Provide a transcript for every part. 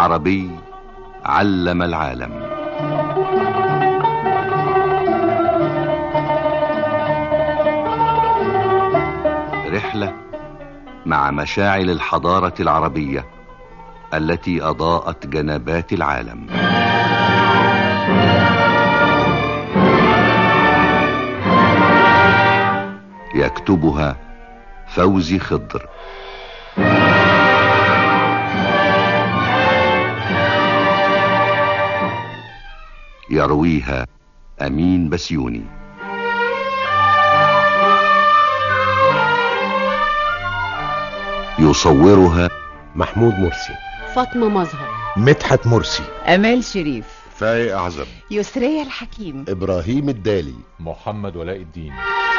عربي علم العالم. رحلة مع مشاعل الحضارة العربية التي أضاءت جنبات العالم. يكتبها فوزي خضر، يرويها أمين بسيوني. يصورها محمود مرسي، فاطمة مظهر، مدحت مرسي، أمال شريف، فاي أعزب، يسرية الحكيم، إبراهيم الدالي، محمد ولاء الدين.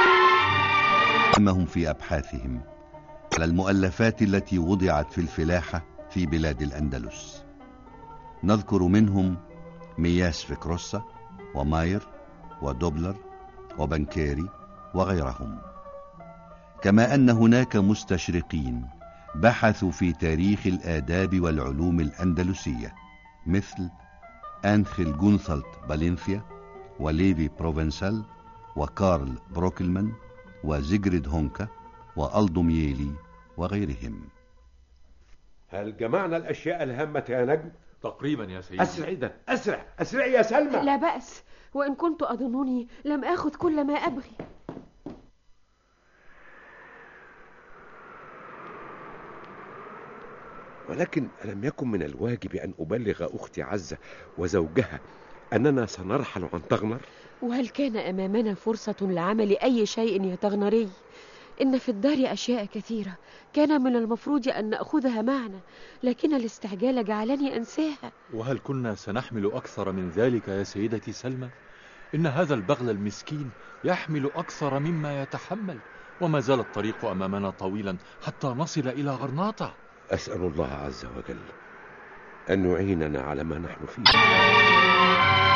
هم في أبحاثهم على المؤلفات التي وضعت في الفلاحة في بلاد الأندلس. نذكر منهم مياس فكروسا وماير ودوبلر وبنكيري وغيرهم، كما أن هناك مستشرقين بحثوا في تاريخ الآداب والعلوم الأندلسية مثل أنخيل جونثالت بالينثيا وليفي بروفنسال وكارل بروكلمان وزيجريد هونكا وألدو مييلي وغيرهم. هل جمعنا الأشياء الهامة يا نجم؟ تقريبا يا سيدي. أسرع ده، أسرع يا سلمى. لا بأس، وإن كنت أظنني لم أخذ كل ما أبغي. ولكن ألم يكن من الواجب أن أبلغ أختي عزة وزوجها أننا سنرحل عن تغنر؟ وهل كان أمامنا فرصة لعمل أي شيء يا تغنري؟ إن في الدار أشياء كثيرة كان من المفروض أن نأخذها معنا، لكن الاستعجال جعلني أنساها. وهل كنا سنحمل أكثر من ذلك يا سيدتي سلمى؟ إن هذا البغل المسكين يحمل أكثر مما يتحمل، وما زال الطريق أمامنا طويلا حتى نصل إلى غرناطة. أسأل الله عز وجل أن يعيننا على ما نحن فيه.